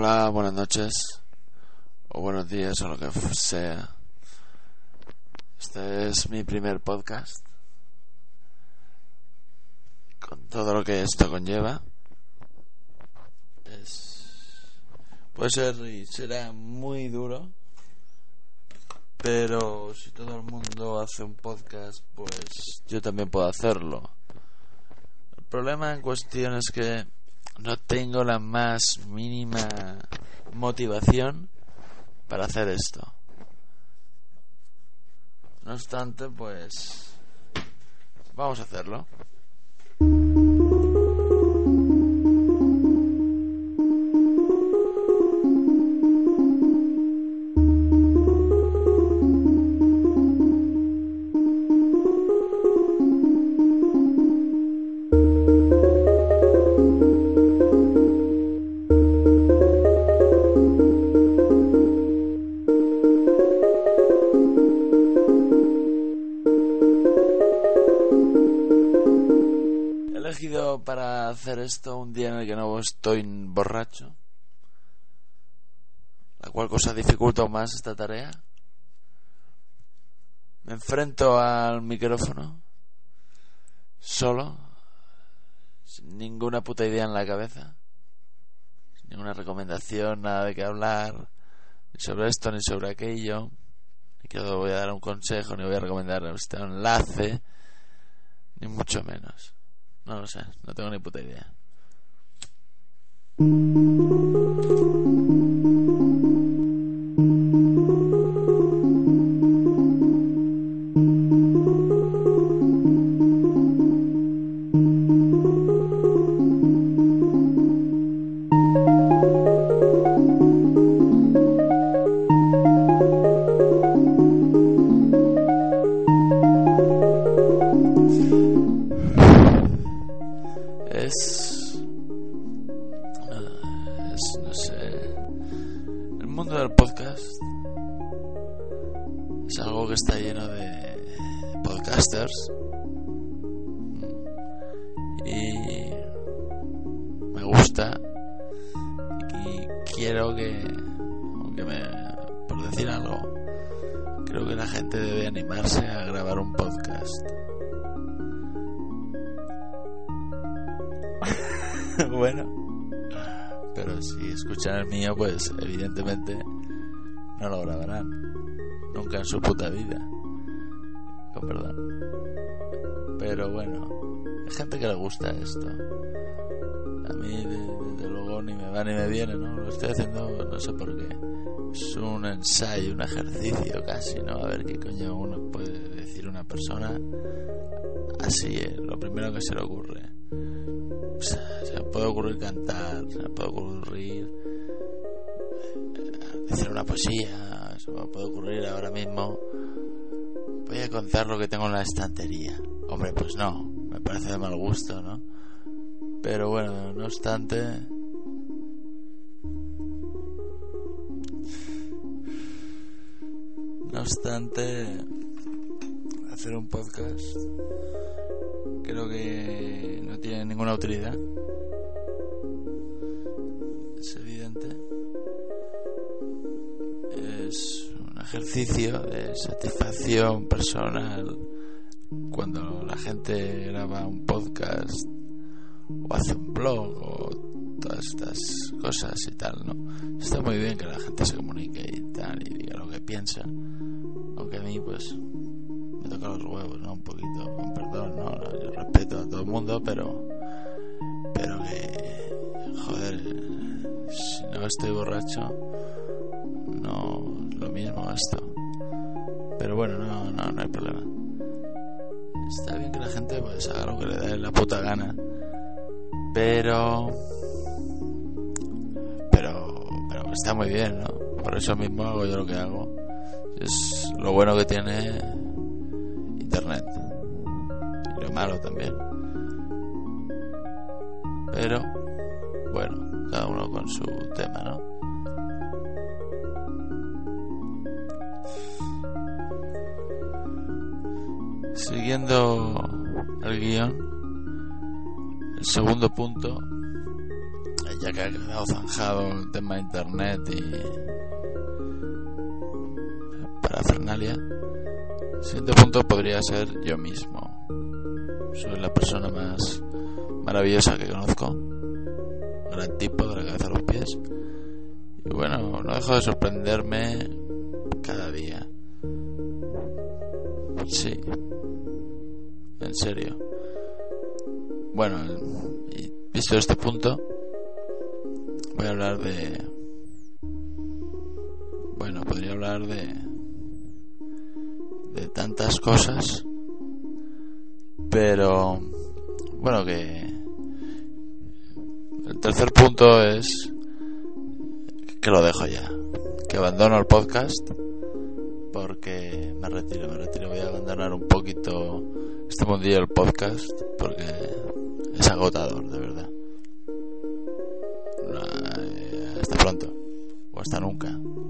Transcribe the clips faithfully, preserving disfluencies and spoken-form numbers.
Hola, buenas noches o buenos días o lo que sea. Este es mi primer podcast con todo lo que esto conlleva. Es... Puede ser y será muy duro, pero si todo el mundo hace un podcast, pues yo también puedo hacerlo. El problema en cuestión es que no tengo la más mínima motivación para hacer esto. No obstante, pues vamos a hacerlo. He elegido para hacer esto un día en el que no estoy borracho, la cual cosa dificulta aún más esta tarea. Me enfrento al micrófono solo, sin ninguna puta idea en la cabeza, sin ninguna recomendación, nada de qué hablar, ni sobre esto ni sobre aquello, ni que voy a dar un consejo, ni voy a recomendar este enlace, ni mucho menos. No lo sé, no tengo ni puta idea. Es, es, no sé, el mundo del podcast es algo que está lleno de podcasters y me gusta y quiero que, aunque me, por decir algo, creo que la gente debe animarse a grabar un podcast. Bueno, pero si escuchan el mío, pues evidentemente no lo grabarán nunca en su puta vida, con perdón. Pero bueno, hay gente que le gusta esto. A mí desde luego ni me va ni me viene, ¿no? Lo estoy haciendo no sé por qué. Es un ensayo, un ejercicio casi, ¿no? A ver qué coño uno puede decir una persona así, ¿eh? Lo primero que se le ocurre. Se me puede ocurrir cantar, se me puede ocurrir decir una poesía, se me puede ocurrir ahora mismo voy a contar lo que tengo en la estantería. Hombre, pues no, me parece de mal gusto, ¿no? Pero bueno, no obstante, no obstante hacer un podcast creo que no tiene ninguna utilidad. Es evidente. Es un ejercicio de satisfacción personal cuando la gente graba un podcast o hace un blog o todas estas cosas y tal, ¿no? Está muy bien que la gente se comunique y tal y diga lo que piensa, aunque a mí pues me toca los huevos, ¿no? Un poquito, con perdón, ¿no? Yo respeto a todo el mundo, pero pero que joder, si no estoy borracho no es lo mismo esto. Pero bueno, no, no, no hay problema. Está bien que la gente pues haga lo que le dé la puta gana, pero pero pero está muy bien, ¿no? Por eso mismo hago yo lo que hago. Es lo bueno que tiene internet y lo malo también. Pero bueno, cada uno con su tema, ¿no? Siguiendo el guión, el segundo punto, ya que ha quedado zanjado el tema de internet y parafernalia, el siguiente punto podría ser yo mismo. Soy la persona más maravillosa que conozco, gran tipo de la cabeza a los pies, y bueno, no dejo de sorprenderme cada día. Sí, en serio. Bueno, y visto este punto, voy a hablar de... Bueno, podría hablar de... de tantas cosas, pero... Bueno, que... El tercer punto es... que lo dejo ya. Que abandono el podcast, porque me retiro, me retiro. Voy a abandonar un poquito este mundillo del podcast, porque es agotador, de verdad. Hasta pronto, o hasta nunca.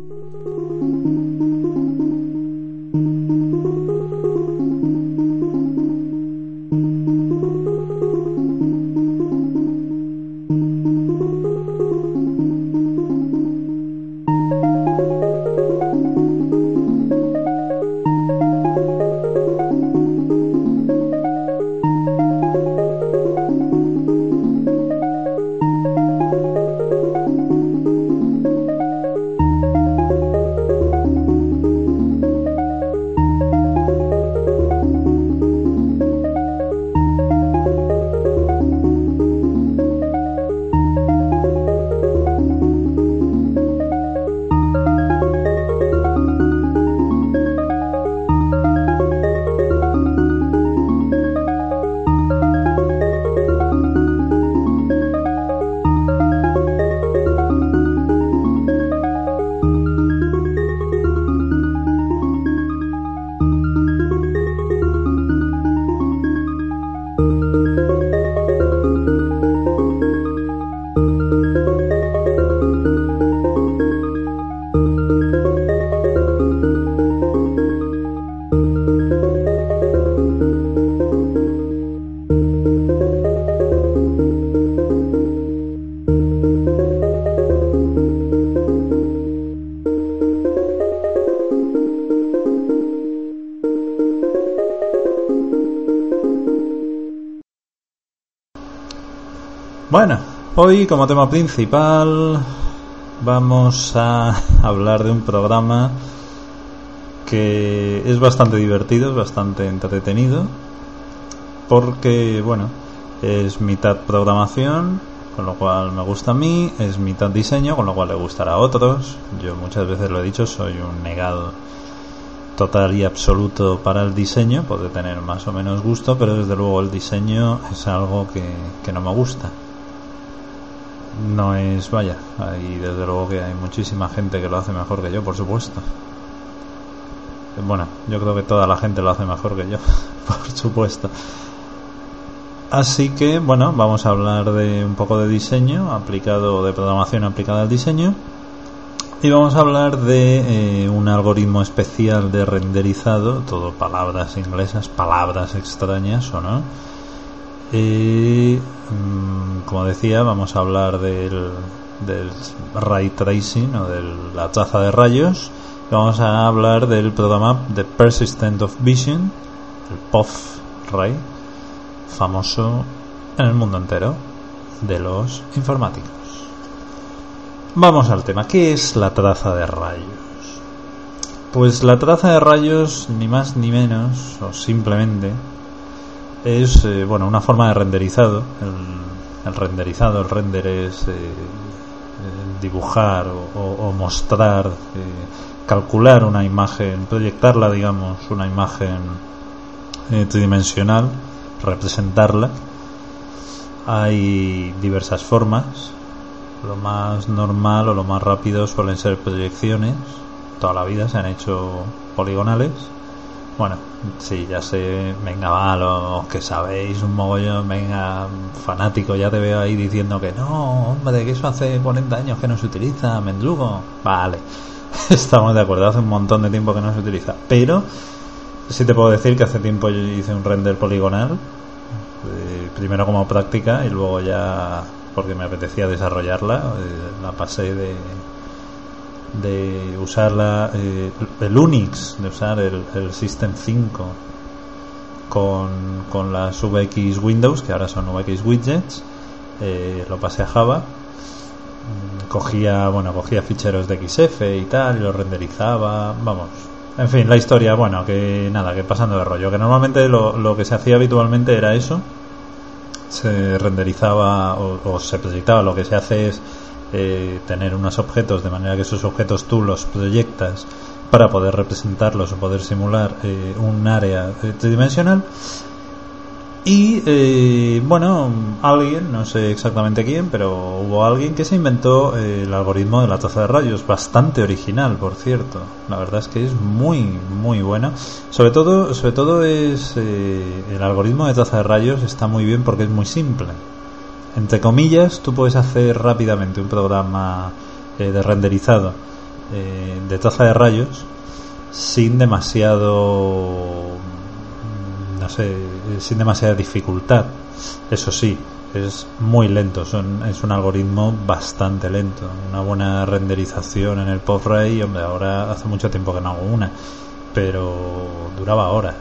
Bueno, hoy como tema principal vamos a hablar de un programa que es bastante divertido, es bastante entretenido, porque, bueno, es mitad programación, con lo cual me gusta a mí, es mitad diseño, con lo cual le gustará a otros. Yo muchas veces lo he dicho, soy un negado total y absoluto para el diseño, puede tener más o menos gusto, pero desde luego el diseño es algo que, que no me gusta. No es, vaya, hay desde luego que hay muchísima gente que lo hace mejor que yo, por supuesto. Bueno, yo creo que toda la gente lo hace mejor que yo, por supuesto. Así que, bueno, vamos a hablar de un poco de diseño aplicado, de programación aplicada al diseño. Y vamos a hablar de eh, un algoritmo especial de renderizado, todo palabras inglesas, palabras extrañas o no. Y, como decía, vamos a hablar del, del ray tracing o de la traza de rayos. Vamos a hablar del programa de Persistent of Vision, el P O V Ray, famoso en el mundo entero de los informáticos. Vamos al tema. ¿Qué es la traza de rayos? Pues la traza de rayos, ni más ni menos, o simplemente, es eh, bueno, una forma de renderizado. El, el renderizado, el render es eh, dibujar o, o, o mostrar, eh, calcular una imagen, proyectarla, digamos, una imagen eh, tridimensional, representarla. Hay diversas formas. Lo más normal o lo más rápido suelen ser proyecciones. Toda la vida se han hecho poligonales. Bueno, sí, ya sé, venga, va, los que sabéis un mogollón, venga, fanático, ya te veo ahí diciendo que no, hombre, que eso hace cuarenta años que no se utiliza, mendrugo. Vale, estamos de acuerdo, hace un montón de tiempo que no se utiliza. Pero sí te puedo decir que hace tiempo yo hice un render poligonal, eh, primero como práctica y luego ya porque me apetecía desarrollarla. Eh, la pasé de de usar la, eh, el Unix, de usar el, el System cinco con, con las V X Windows, que ahora son V X Widgets. Eh, lo pasé a Java. Cogía, bueno, cogía ficheros de X F y tal, y los renderizaba, vamos. En fin, la historia, bueno, que nada, que pasando de rollo, que normalmente lo, lo que se hacía habitualmente era eso. Se renderizaba o, o se proyectaba. Lo que se hace es eh, tener unos objetos, de manera que esos objetos tú los proyectas para poder representarlos o poder simular eh, un área eh, tridimensional. Y eh, bueno, alguien, no sé exactamente quién, pero hubo alguien que se inventó eh, el algoritmo de la taza de rayos, bastante original, por cierto. La verdad es que es muy, muy bueno. Sobre todo, sobre todo es eh, el algoritmo de taza de rayos está muy bien porque es muy simple. Entre comillas, tú puedes hacer rápidamente un programa eh, de renderizado eh, de taza de rayos sin demasiado, no sé, sin demasiada dificultad. Eso sí, es muy lento, son, es un algoritmo bastante lento. Una buena renderización en el PopRay, hombre, ahora hace mucho tiempo que no hago una, pero duraba horas.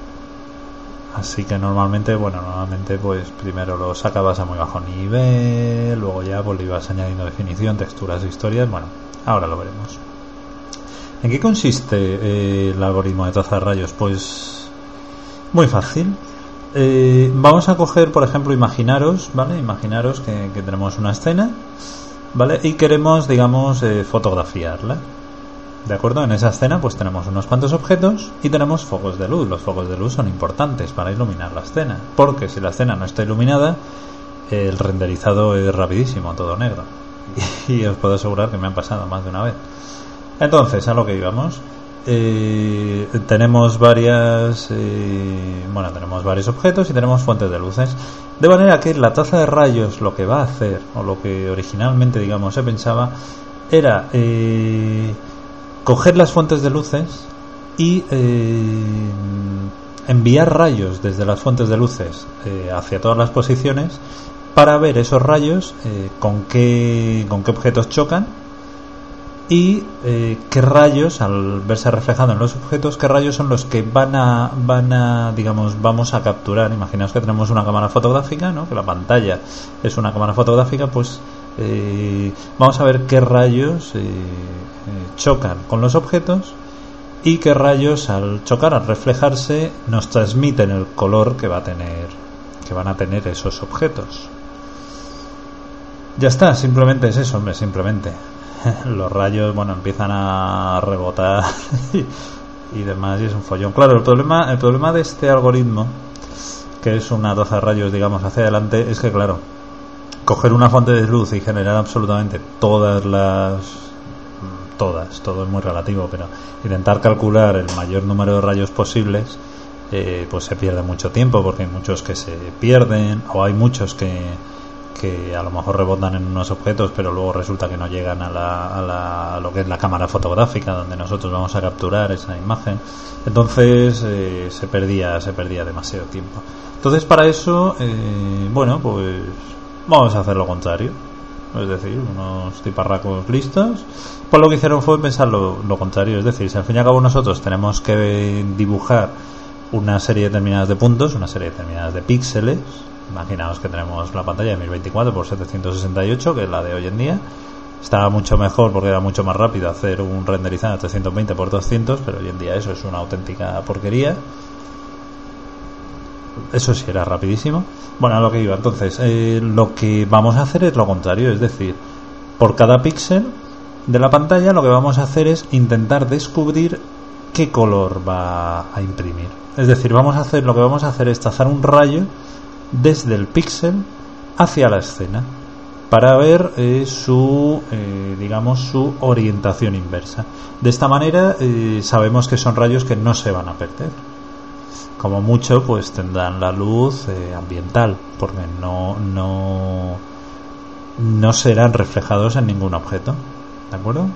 Así que normalmente, bueno, normalmente pues primero lo sacabas a muy bajo nivel, luego ya pues le ibas añadiendo definición, texturas, historias. Bueno, ahora lo veremos. ¿En qué consiste eh, el algoritmo de taza de rayos? Pues muy fácil. Eh, vamos a coger, por ejemplo, imaginaros, ¿vale? Imaginaros que, que tenemos una escena, ¿vale? Y queremos, digamos, eh, fotografiarla. ¿De acuerdo? En esa escena pues tenemos unos cuantos objetos y tenemos focos de luz. Los focos de luz son importantes para iluminar la escena, porque si la escena no está iluminada, el renderizado es rapidísimo, todo negro. Y os puedo asegurar que me han pasado más de una vez. Entonces, a lo que íbamos, eh, tenemos varias eh, bueno, tenemos varios objetos y tenemos fuentes de luces, de manera que la taza de rayos lo que va a hacer, o lo que originalmente, digamos, se pensaba, era eh, coger las fuentes de luces y eh, enviar rayos desde las fuentes de luces eh, hacia todas las posiciones para ver esos rayos eh, con qué con qué objetos chocan y eh, qué rayos, al verse reflejado en los objetos, qué rayos son los que van a van a digamos vamos a capturar. Imaginaos que tenemos una cámara fotográfica, ¿no? Que la pantalla es una cámara fotográfica, pues eh, vamos a ver qué rayos eh, chocan con los objetos y qué rayos, al chocar, al reflejarse, nos transmiten el color que va a tener que van a tener esos objetos. Ya está, simplemente es eso, hombre, simplemente. Los rayos, bueno, empiezan a rebotar y demás, y es un follón. Claro, el problema el problema de este algoritmo, que es una taza de rayos, digamos, hacia adelante, es que, claro, coger una fuente de luz y generar absolutamente todas las todas, todo es muy relativo, pero intentar calcular el mayor número de rayos posibles, eh, pues se pierde mucho tiempo, porque hay muchos que se pierden, o hay muchos que, que a lo mejor rebotan en unos objetos, pero luego resulta que no llegan a, la, a, la, a lo que es la cámara fotográfica donde nosotros vamos a capturar esa imagen. Entonces eh, se perdía se perdía demasiado tiempo. Entonces, para eso, eh, bueno, pues vamos a hacer lo contrario. Es decir, unos tiparracos listos, pues lo que hicieron fue pensar lo, lo contrario. Es decir, si al fin y al cabo nosotros tenemos que dibujar una serie determinada de puntos, una serie determinada de píxeles, imaginaos que tenemos la pantalla de mil veinticuatro por setecientos sesenta y ocho, que es la de hoy en día. Estaba mucho mejor porque era mucho más rápido hacer un renderizado de trescientos veinte por doscientos, pero hoy en día eso es una auténtica porquería. Eso sí, era rapidísimo. Bueno, a lo que iba. Entonces, eh, lo que vamos a hacer es lo contrario. Es decir, por cada píxel de la pantalla lo que vamos a hacer es intentar descubrir qué color va a imprimir. Es decir, vamos a hacer lo que vamos a hacer es trazar un rayo desde el píxel hacia la escena para ver eh, su eh, digamos su orientación inversa. De esta manera eh, sabemos que son rayos que no se van a perder. Como mucho, pues tendrán la luz eh, ambiental, porque no, no, no serán reflejados en ningún objeto. ¿De acuerdo?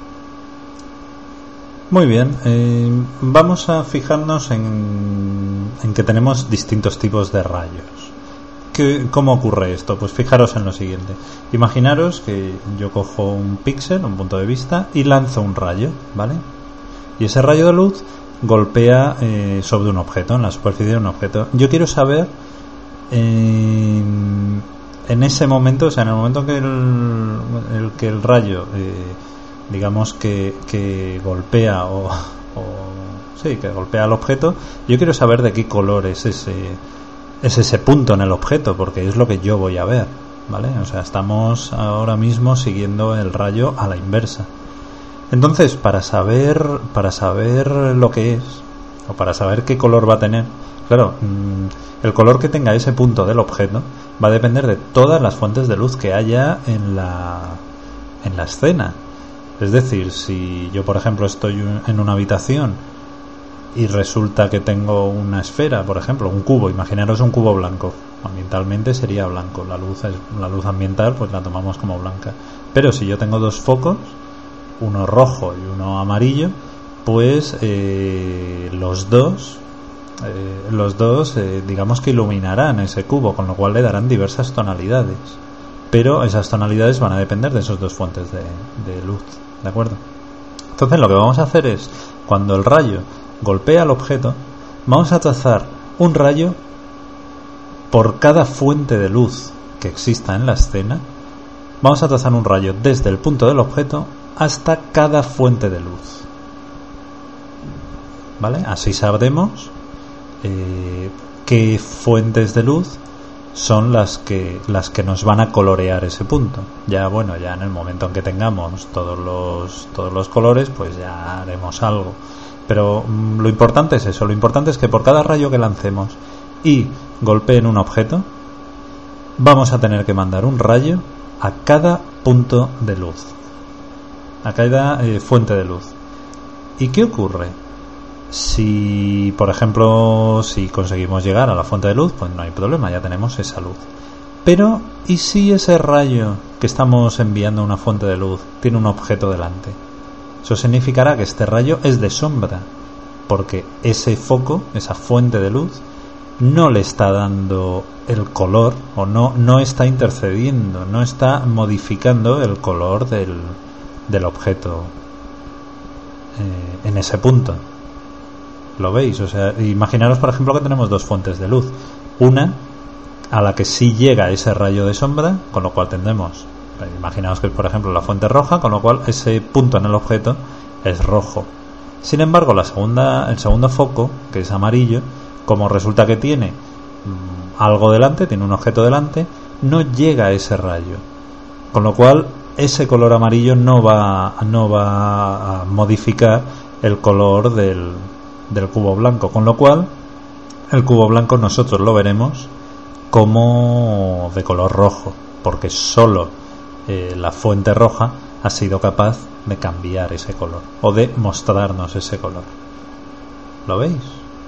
Muy bien. Eh, vamos a fijarnos en, en que tenemos distintos tipos de rayos. ¿qué, ¿cómo ocurre esto? Pues fijaros en lo siguiente. Imaginaros que yo cojo un píxel, un punto de vista, y lanzo un rayo, ¿vale? Y ese rayo de luz golpea eh, sobre un objeto, en la superficie de un objeto. Yo quiero saber eh, en ese momento, o sea, en el momento que el, el que el rayo, eh, digamos que, que golpea o, o sí, que golpea al objeto, yo quiero saber de qué color es ese, es ese punto en el objeto, porque es lo que yo voy a ver, ¿vale? O sea, estamos ahora mismo siguiendo el rayo a la inversa. Entonces, para saber para saber lo que es, o para saber qué color va a tener, claro, el color que tenga ese punto del objeto va a depender de todas las fuentes de luz que haya en la en la escena. Es decir, si yo, por ejemplo, estoy en una habitación y resulta que tengo una esfera, por ejemplo, un cubo, imaginaros un cubo blanco, ambientalmente sería blanco, la luz es, la luz ambiental pues la tomamos como blanca. Pero si yo tengo dos focos, uno rojo y uno amarillo, pues eh, los dos eh, los dos eh, digamos que iluminarán ese cubo, con lo cual le darán diversas tonalidades, pero esas tonalidades van a depender de esas dos fuentes de, de luz, ¿de acuerdo? Entonces lo que vamos a hacer es, cuando el rayo golpea al objeto, vamos a trazar un rayo por cada fuente de luz que exista en la escena. Vamos a trazar un rayo desde el punto del objeto hasta cada fuente de luz, ¿vale? Así sabremos eh, qué fuentes de luz son las que las que nos van a colorear ese punto. Ya bueno, ya en el momento en que tengamos todos los todos los colores, pues ya haremos algo. Pero mmm, lo importante es eso, lo importante es que por cada rayo que lancemos y golpee en un objeto, vamos a tener que mandar un rayo a cada punto de luz, a cada eh, fuente de luz. ¿Y qué ocurre? Si, por ejemplo, si conseguimos llegar a la fuente de luz, pues no hay problema, ya tenemos esa luz. Pero, ¿y si ese rayo que estamos enviando a una fuente de luz tiene un objeto delante? Eso significará que este rayo es de sombra, porque ese foco, esa fuente de luz, no le está dando el color, o no, no está intercediendo, no está modificando el color del, del objeto eh, en ese punto. ¿Lo veis? O sea, imaginaros, por ejemplo, que tenemos dos fuentes de luz. Una a la que sí llega ese rayo de sombra, con lo cual tendremos, imaginaos que es, por ejemplo, la fuente roja, con lo cual ese punto en el objeto es rojo. Sin embargo, la segunda, el segundo foco, que es amarillo, como resulta que tiene mmm, algo delante, tiene un objeto delante, no llega a ese rayo. Con lo cual, ese color amarillo no va, no va a modificar el color del del cubo blanco, con lo cual el cubo blanco nosotros lo veremos como de color rojo, porque solo eh, la fuente roja ha sido capaz de cambiar ese color o de mostrarnos ese color. ¿Lo veis?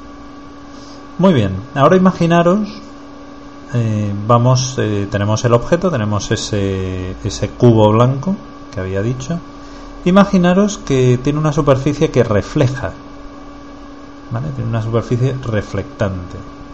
Muy bien, ahora imaginaros eh, vamos eh, tenemos el objeto, tenemos ese, ese cubo blanco que había dicho. Imaginaros que tiene una superficie que refleja, ¿vale? Tiene una superficie reflectante.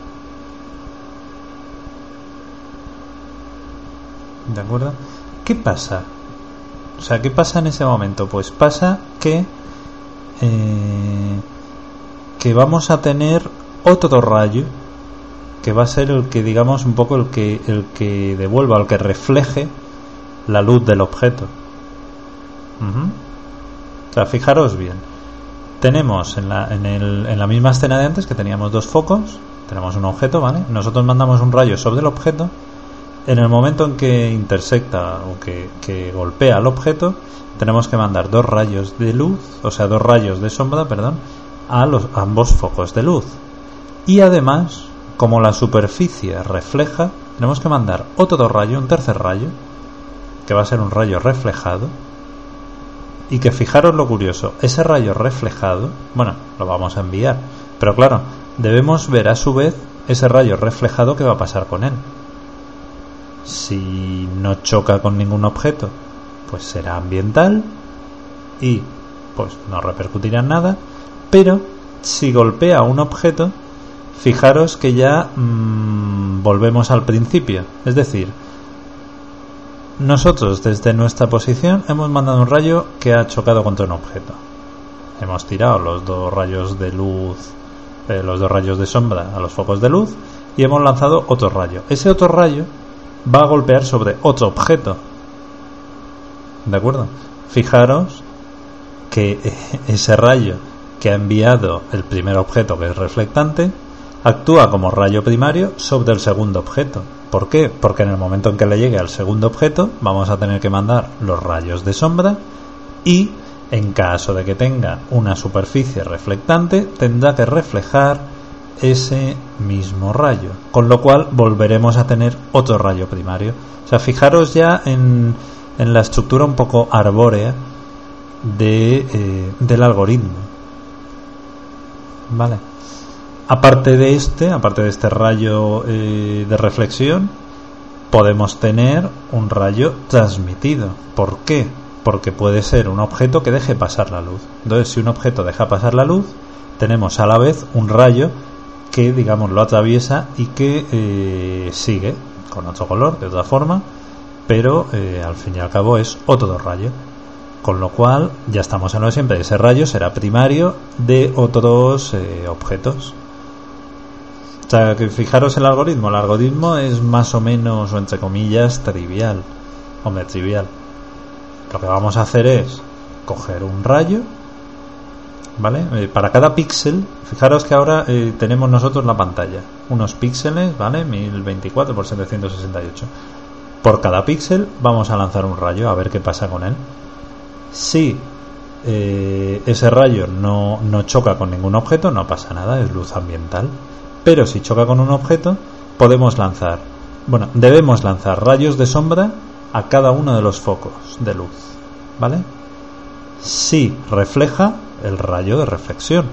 ¿De acuerdo? ¿Qué pasa? O sea, ¿qué pasa en ese momento? Pues pasa que eh, que vamos a tener otro rayo que va a ser el que, digamos, un poco el que el que devuelva, el que refleje la luz del objeto. Uh-huh. O sea, fijaros bien. Tenemos en la, en, el, en la misma escena de antes que teníamos dos focos, tenemos un objeto, ¿vale? Nosotros mandamos un rayo sobre el objeto. En el momento en que intersecta o que, que golpea al objeto, tenemos que mandar dos rayos de luz, o sea, dos rayos de sombra, perdón, a los a ambos focos de luz. Y además, como la superficie refleja, tenemos que mandar otro rayo, un tercer rayo, que va a ser un rayo reflejado. Y que fijaros lo curioso, ese rayo reflejado, bueno, lo vamos a enviar, pero claro, debemos ver a su vez ese rayo reflejado que va a pasar con él. Si no choca con ningún objeto, pues será ambiental y pues no repercutirá en nada, pero si golpea un objeto, fijaros que ya mmm, volvemos al principio. Es decir, nosotros desde nuestra posición hemos mandado un rayo que ha chocado contra un objeto. Hemos tirado los dos rayos de luz, eh, los dos rayos de sombra a los focos de luz y hemos lanzado otro rayo. Ese otro rayo va a golpear sobre otro objeto. ¿De acuerdo? Fijaros que ese rayo que ha enviado el primer objeto, que es reflectante, actúa como rayo primario sobre el segundo objeto. ¿Por qué? Porque en el momento en que le llegue al segundo objeto vamos a tener que mandar los rayos de sombra y en caso de que tenga una superficie reflectante tendrá que reflejar ese mismo rayo, con lo cual volveremos a tener otro rayo primario. O sea, fijaros ya en, en la estructura un poco arbórea de, eh, del algoritmo. Vale. Aparte de este, aparte de este rayo eh, de reflexión, podemos tener un rayo transmitido. ¿Por qué? Porque puede ser un objeto que deje pasar la luz. Entonces, si un objeto deja pasar la luz, tenemos a la vez un rayo que, digamos, lo atraviesa y que eh, sigue con otro color, de otra forma, pero eh, al fin y al cabo es otro rayo. Con lo cual, ya estamos en lo de siempre. Ese rayo será primario de otros eh, objetos. O sea, que fijaros el algoritmo. El algoritmo es más o menos, o entre comillas, trivial. Hombre, trivial. Lo que vamos a hacer es coger un rayo, ¿vale? Eh, para cada píxel, fijaros que ahora eh, tenemos nosotros la pantalla. Unos píxeles, ¿vale? mil veinticuatro por setecientos sesenta y ocho. Por cada píxel vamos a lanzar un rayo a ver qué pasa con él. Si eh, ese rayo no, no choca con ningún objeto, no pasa nada, es luz ambiental. Pero si choca con un objeto, podemos lanzar, bueno, debemos lanzar rayos de sombra a cada uno de los focos de luz, ¿vale? Si refleja, el rayo de reflexión.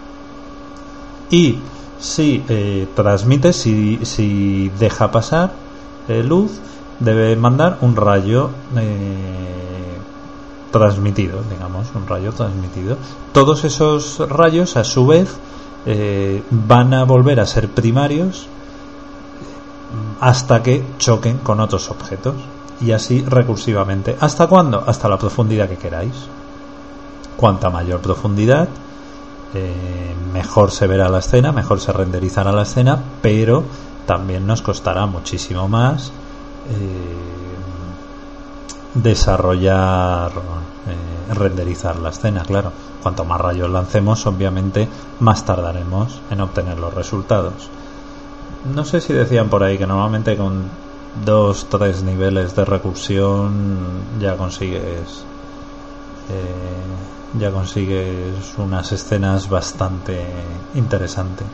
Y si eh, transmite, si, si deja pasar eh, luz, debe mandar un rayo eh, transmitido, digamos, un rayo transmitido. Todos esos rayos, a su vez, eh, van a volver a ser primarios hasta que choquen con otros objetos. Y así recursivamente. ¿Hasta cuándo? Hasta la profundidad que queráis. Cuanta mayor profundidad, eh, mejor se verá la escena, mejor se renderizará la escena, pero también nos costará muchísimo más eh, desarrollar, eh, renderizar la escena, claro. Cuanto más rayos lancemos, obviamente, más tardaremos en obtener los resultados. No sé si decían por ahí que normalmente con dos, tres niveles de recursión ya consigues eh, ya consigues unas escenas bastante interesantes.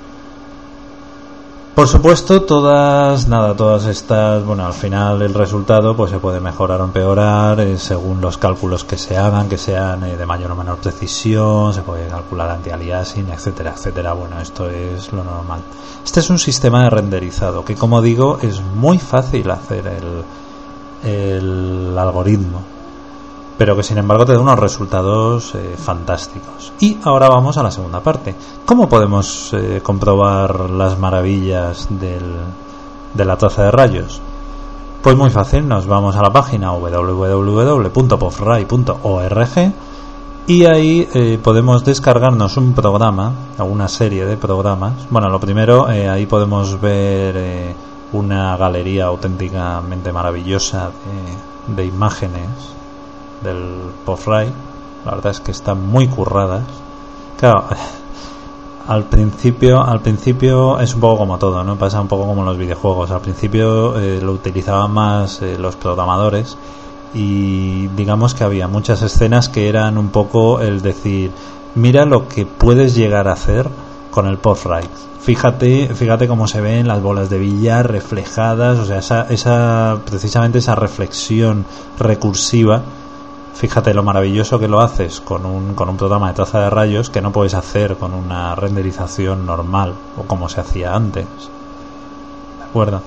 Por supuesto, todas nada todas estas, bueno, al final el resultado pues se puede mejorar o empeorar eh, según los cálculos que se hagan, que sean eh, de mayor o menor precisión. Se puede calcular anti-aliasing, etcétera, etcétera. Bueno, esto es lo normal. Este es un sistema de renderizado que, como digo, es muy fácil hacer el, el algoritmo, pero que sin embargo te da unos resultados eh, fantásticos. Y ahora vamos a la segunda parte. ¿Cómo podemos eh, comprobar las maravillas del, de la taza de rayos? Pues muy fácil, nos vamos a la página doble u doble u doble u punto pofray punto org y ahí eh, podemos descargarnos un programa, o una serie de programas. Bueno, lo primero, eh, ahí podemos ver eh, una galería auténticamente maravillosa de, de imágenes del Pofray. La verdad es que están muy curradas. Claro, al principio al principio es un poco como todo, ¿no? Pasa un poco como en los videojuegos. Al principio eh, lo utilizaban más eh, los programadores, y digamos que había muchas escenas que eran un poco el decir, mira lo que puedes llegar a hacer con el Pofray. Fíjate, fíjate cómo se ven las bolas de billar reflejadas, o sea, esa, esa precisamente esa reflexión recursiva. Fíjate lo maravilloso que lo haces con un, con un programa de taza de rayos, que no puedes hacer con una renderización normal o como se hacía antes. ¿De acuerdo?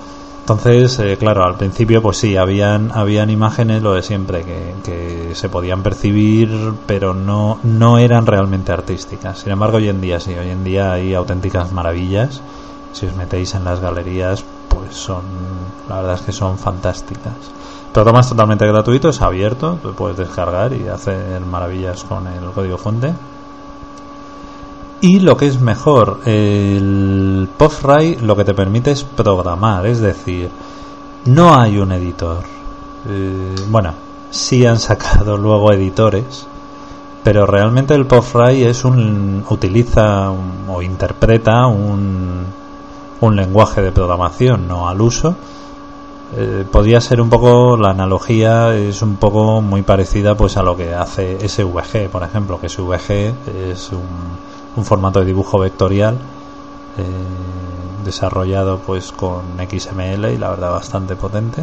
Entonces, eh, claro, al principio pues sí, habían habían imágenes, lo de siempre, que, que se podían percibir, pero no, no eran realmente artísticas. Sin embargo, hoy en día sí, hoy en día hay auténticas maravillas. Si os metéis en las galerías, pues son, la verdad es que son fantásticas. El programa es totalmente gratuito, es abierto, tú puedes descargar y hacer maravillas con el código fuente. Y lo que es mejor, el POFRAI lo que te permite es programar, es decir, no hay un editor. Eh, bueno, sí han sacado luego editores, pero realmente el POFRAI es un utiliza un, o interpreta un, un lenguaje de programación, no al uso. Eh, podría ser un poco, la analogía es un poco muy parecida pues a lo que hace S V G, por ejemplo, que S V G es un un formato de dibujo vectorial eh, desarrollado pues con X M L y la verdad bastante potente,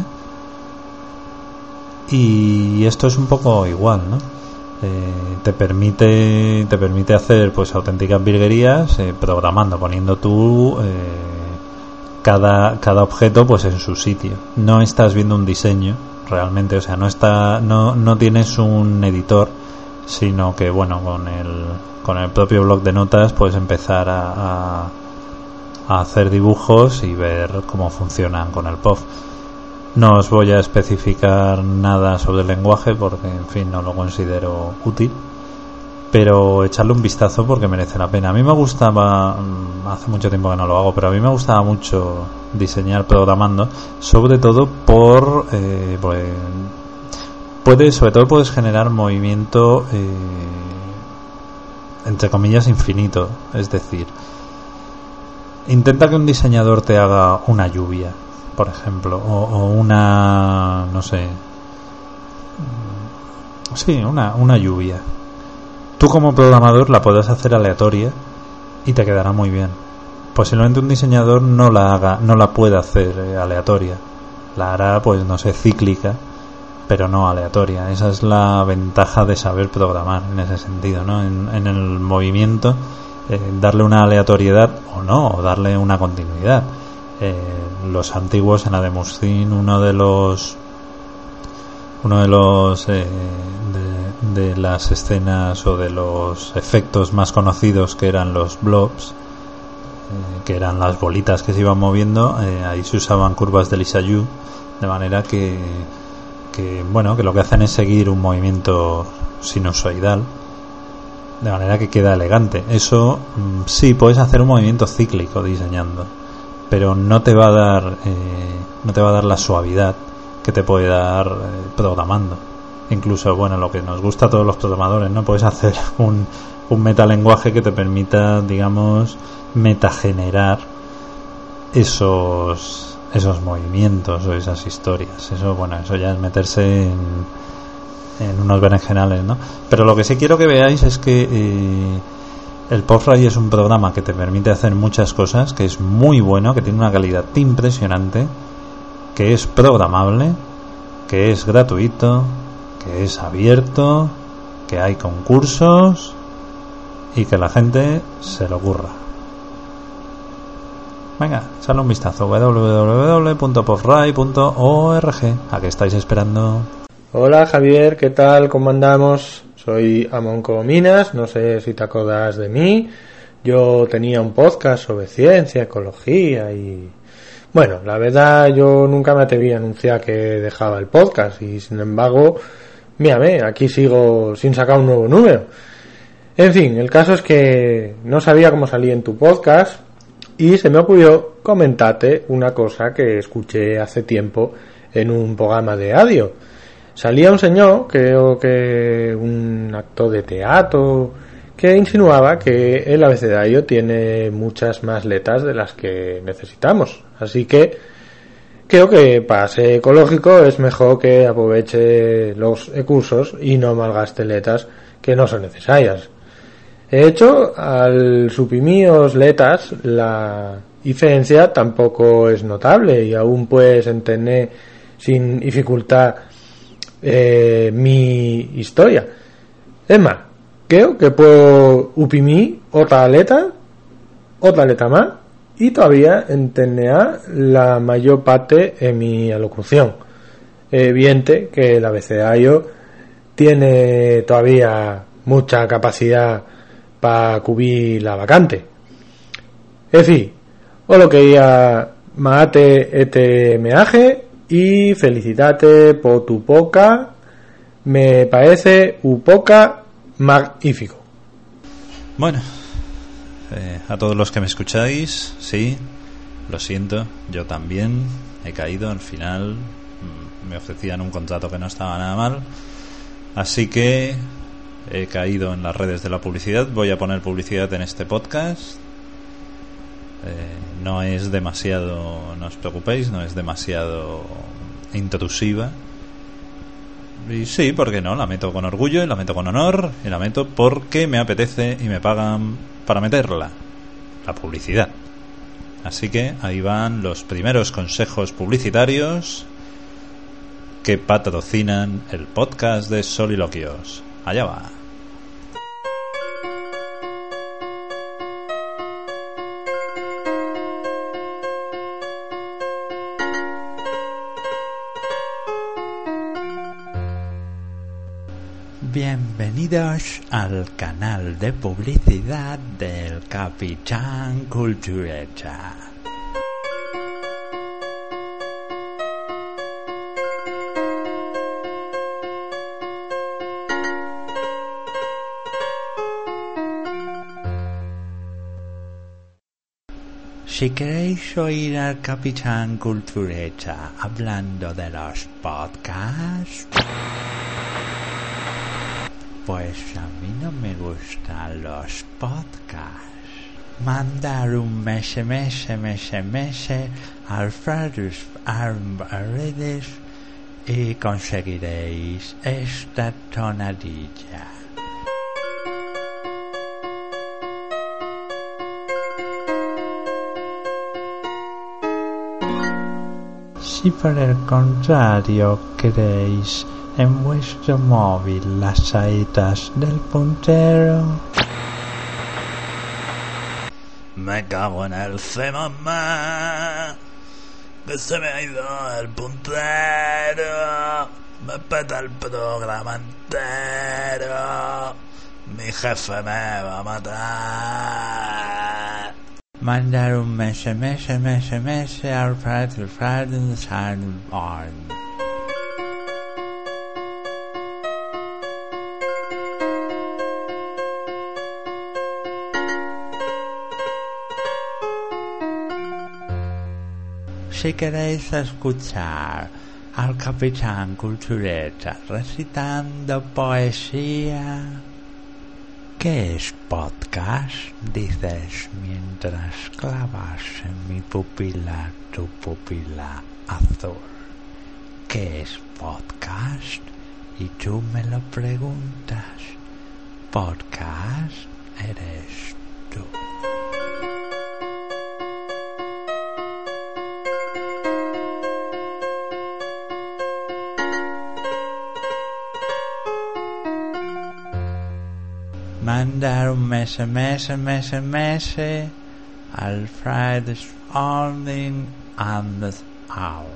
y esto es un poco igual, ¿no? Eh, te permite te permite hacer pues auténticas virguerías eh, programando, poniendo tú eh, cada cada objeto pues en su sitio. No estás viendo un diseño realmente, o sea, no está no no tienes un editor, sino que bueno, con el con el propio bloc de notas puedes empezar a, a, a hacer dibujos y ver cómo funcionan con el P O F. No os voy a especificar nada sobre el lenguaje porque, en fin, no lo considero útil, pero echarle un vistazo porque merece la pena. A mí me gustaba, hace mucho tiempo que no lo hago, pero a mí me gustaba mucho diseñar programando, sobre todo por eh, pues, puedes, sobre todo puedes generar movimiento eh, entre comillas infinito, es decir, intenta que un diseñador te haga una lluvia, por ejemplo, o, o una, no sé, sí, una, una lluvia. Tú como programador la puedes hacer aleatoria y te quedará muy bien. Posiblemente un diseñador no la haga, no la pueda hacer eh, aleatoria, la hará pues no sé, cíclica, pero no aleatoria. Esa es la ventaja de saber programar en ese sentido, ¿no? En, en el movimiento, eh, darle una aleatoriedad o no, o darle una continuidad. Eh, los antiguos en Ademustin, uno de los uno de los eh, de, de las escenas o de los efectos más conocidos, que eran los blobs, eh, que eran las bolitas que se iban moviendo, eh, ahí se usaban curvas de Lissajous, de manera que que bueno, que lo que hacen es seguir un movimiento sinusoidal, de manera que queda elegante. Eso mmm, sí, puedes hacer un movimiento cíclico diseñando, pero no te va a dar eh, no te va a dar la suavidad que te puede dar eh, programando. Incluso, bueno, lo que nos gusta a todos los programadores, ¿no? Puedes hacer un, un metalenguaje que te permita, digamos, metagenerar esos esos movimientos o esas historias. Eso, bueno, eso ya es meterse en, en unos berenjenales, ¿no? Pero lo que sí quiero que veáis es que eh, el POFRAI es un programa que te permite hacer muchas cosas, que es muy bueno, que tiene una calidad impresionante, que es programable, que es gratuito, que es abierto, que hay concursos y que la gente se lo ocurra. Venga, echadle un vistazo, doble u doble u doble u punto pofrai punto org. ¿A qué estáis esperando? Hola Javier, ¿qué tal? ¿Cómo andamos? Soy Amonco Minas, no sé si te acordarás de mí. Yo tenía un podcast sobre ciencia, ecología y... Bueno, la verdad yo nunca me atreví a anunciar que dejaba el podcast y sin embargo, mírame, aquí sigo sin sacar un nuevo número. En fin, el caso es que no sabía cómo salía en tu podcast y se me ocurrió comentarte una cosa que escuché hace tiempo en un programa de radio. Salía un señor, creo que un actor de teatro, que insinuaba que el abecedario tiene muchas más letras de las que necesitamos. Así que creo que para ser ecológico es mejor que aproveche los recursos y no malgaste letras que no son necesarias. De hecho, al suprimir letras, la diferencia tampoco es notable y aún puedes entender sin dificultad eh, mi historia. Es más, creo que puedo suprimir otra letra, otra letra más y todavía entendía la mayor parte de mi alocución. Es evidente que el abecedario tiene todavía mucha capacidad para cubrir la vacante. En fin, os lo quería maate este meaje y felicitarte por tu poca. Me parece un poca magnífico. Bueno, eh, a todos los que me escucháis, sí, lo siento, yo también he caído al final. Me ofrecían un contrato que no estaba nada mal, así que he caído en las redes de la publicidad. Voy a poner publicidad en este podcast. Eh, no es demasiado, no os preocupéis, no es demasiado intrusiva. Y sí, ¿por qué no? La meto con orgullo y la meto con honor y la meto porque me apetece y me pagan para meterla, la publicidad. Así que ahí van los primeros consejos publicitarios que patrocinan el podcast de Soliloquios. Allá va. Bienvenidos al canal de publicidad del Capitán Cultureta. Si queréis oír al Capitán Cultureta hablando de los podcasts, pues a mí no me gustan los podcasts. Mandar un S M S, S M S al Fradus Redes y conseguiréis esta tonadilla. Si por el contrario queréis en vuestro móvil las saetas del puntero, me cago en el C, mamá, que se me ha ido el puntero, me peta el programa entero, mi jefe me va a matar. Mandar un S M S, S M S al Friday, Friday, Sign On. Si queréis escuchar al Capitán Cultureta recitando poesía, ¿qué es podcast? Dices mientras clavas en mi pupila tu pupila azul. ¿Qué es podcast? Y tú me lo preguntas. Podcast eres tú. Mandar un S M S, S M S al Friday morning and the hour.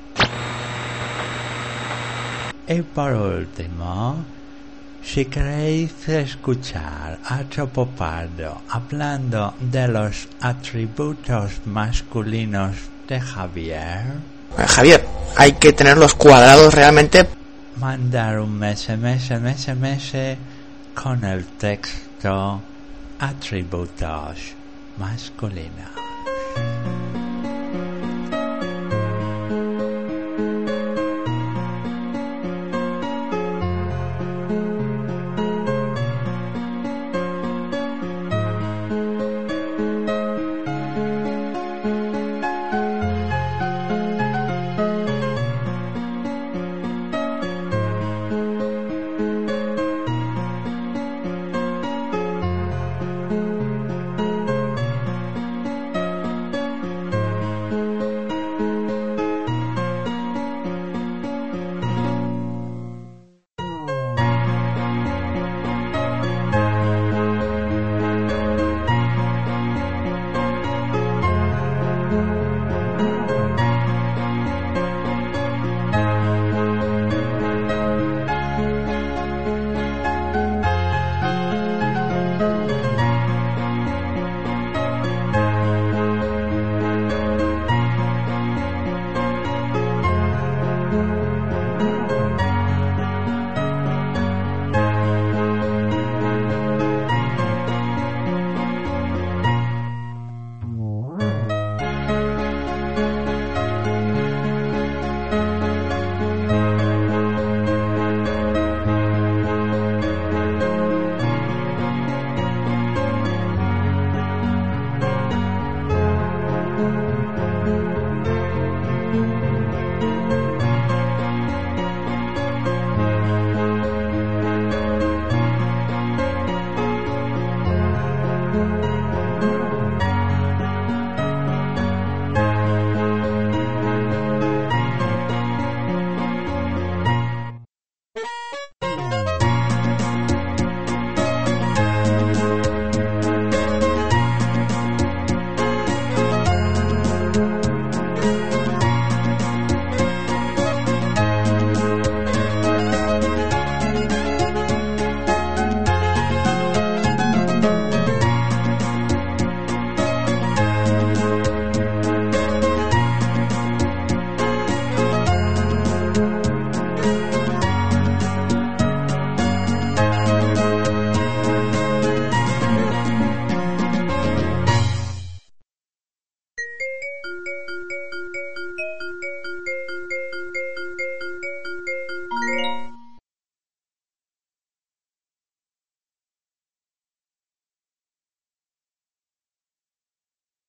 Y por último, si queréis escuchar a Chopo Pardo hablando de los atributos masculinos de Javier, Javier, hay que tenerlos cuadrados realmente. Mandar un S M S, S M S con el texto atributos masculinos.